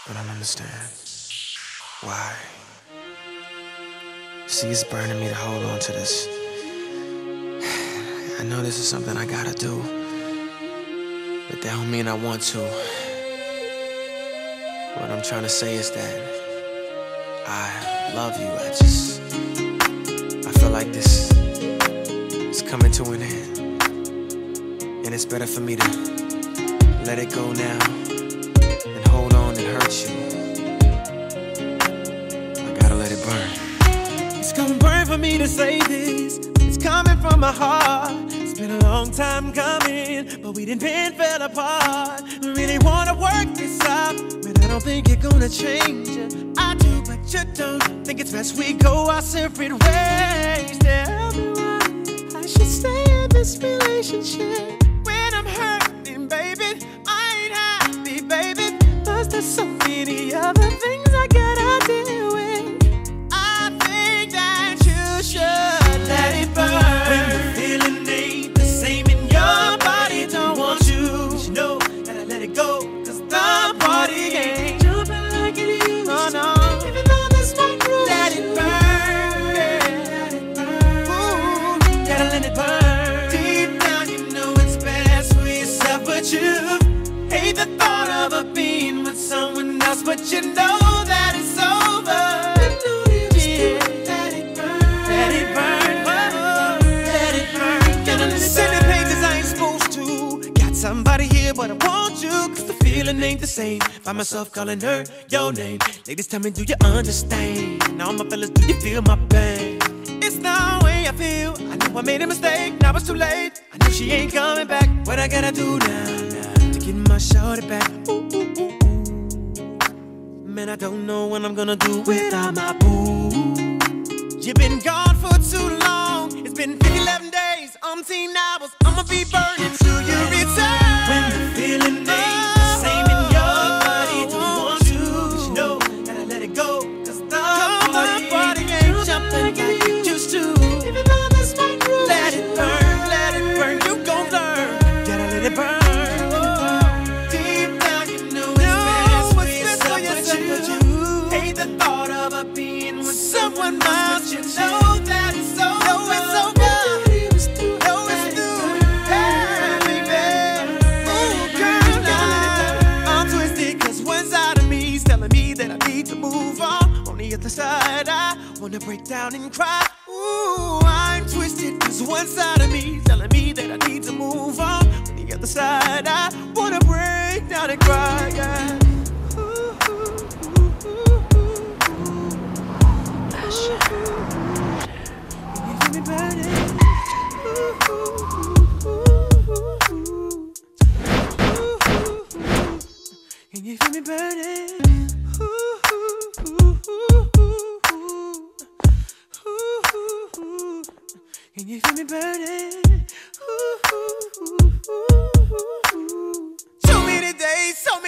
I don't understand. Why? See, it's burning me to hold on to this. I know this is something I gotta do, but that don't mean I want to. What I'm trying to say is that I love you. I feel like this is coming to an end, and it's better for me to let it go now than hold on and hurt you. I gotta let it burn. It's gonna burn for me to say this. It's coming from my heart. It's been a long time coming, but we didn't fell apart. I really wanna work this out, but I don't think you're gonna change it. I do, but you don't. Think it's best we go our separate ways. Tell me why I should stay in this relationship when I'm hurting, baby. I ain't happy, baby. Plus there's so many other things I gotta deal with. I think that you should let it burn. When the feeling ain't the same in your body, don't want you. But you know that I let it go, cause the party ain't jumping like it used to. Oh no, even though this might ruin, let it burn, let it burn. Ooh, gotta let it burn. Deep down you know it's best for yourself, but you hate the thought of her being with someone else, but you know that it's over. Somebody here, but I want you, cause the feeling ain't the same. Find myself calling her your name. Ladies, tell me, do you understand? Now my fellas, do you feel my pain? It's the way I feel. I know I made a mistake, now it's too late. I know she ain't coming back. What I gotta do now to get my shorty back? Ooh, ooh, ooh, ooh. Man, I don't know what I'm gonna do without my boo. You've been gone for too long. It's been 11 days, umpteen hours. I'ma be burning till you return. When the feeling ain't the same in your body, don't want you. But you know that I let it go, cause the party ain't jumping like it used to. Even though this might ruin, let it burn, you gon' learn. Gotta let it burn. Deep down you know it's best for yourself, but you hate the thought of her being with someone else. You know that it's over. Side, I wanna break down and cry. Ooh, I'm twisted, cause one side of me telling me that I need to move on. On the other side, I wanna break down and cry, yeah. Ooh, ooh, ooh, ooh, ooh. Passion. Can you feel me burning? Ooh, ooh, ooh, ooh, ooh. Can you feel me burning? Can you feel me burning? Ooh, ooh, ooh, ooh, ooh. So many days, so many